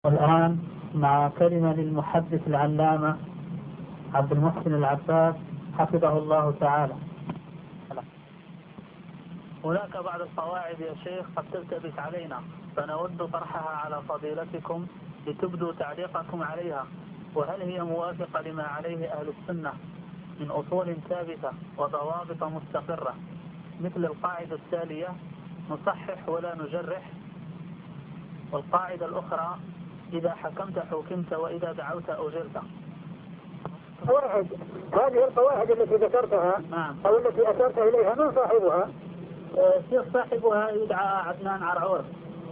والآن مع كلمة للمحدث العلامة عبد المحسن العباس حفظه الله تعالى. هناك بعض القواعد يا شيخ قد تلتبس علينا، فنود طرحها على فضيلتكم لتبدوا تعليقكم عليها، وهل هي موافقة لما عليه أهل السنة من أصول ثابتة وضوابط مستقرة، مثل القاعدة التالية: نصحح ولا نجرح. والقاعدة الأخرى: إذا حكمت حكمت وإذا دعوت أجرت. واحد، هذه القواعد التي ذكرتها أو التي أشرت إليها من صاحبها؟ شيخ صاحبها يدعى عدنان عرعور.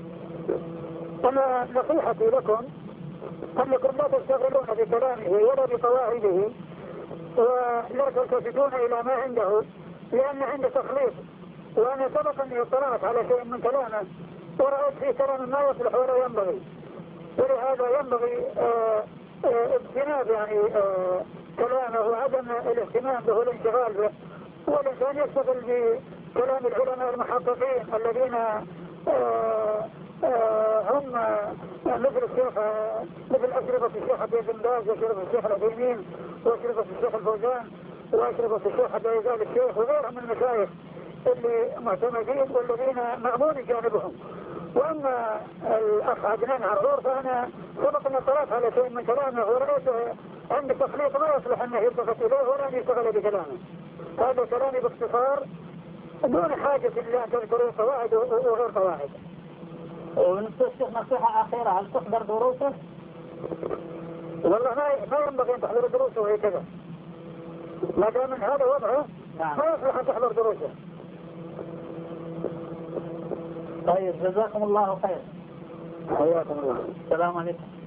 أنا نصيحتي لكم أنكم لا تشتغلون بكلامه ولا بقواعده ولا تلتفتون إلى ما عنده، لأن عنده تخليط، وأنا سبق أني اطلعت على شيء من كلامه ورأيت في كلام ما يصلح ولا ينبغي، ولهذا ينبغي اجتناب كلامه وعدم الاهتمام به والانشغال به، والإنسان يشتغل بكلام العلماء المحققين الذين هم مثل الشيخ، مثل أشرفة الشيخ عبد بن باز وأشرفة الشيخ العثيمين وأشرفة الشيخ الفوزان وأشرفة الشيخ عبد الرزاق الشيخ وغيرهم من المشايخ اللي معتمدين والذين مأمون جانبهم. وأما الأخ عدنان عرعور فأنا سبق أن اطلعت على شيء من كلامه ورأيت عند تخليط ما يصلح أنه يلتفت إليه ولا أن يشتغل بكلامه. هذا كلامي باختصار دون حاجة إلى أن تذكروا قواعد وغير قواعد. ونصيح الشيخ نصيحة أخيرة: هل تحضر دروسه؟ والله ما ينبغي أن تحضر دروسه هكذا، ما دام من هذا وضعه ما يصلح أن تحضر دروسه. طيب، جزاكم الله خير. حياكم الله. السلام عليكم.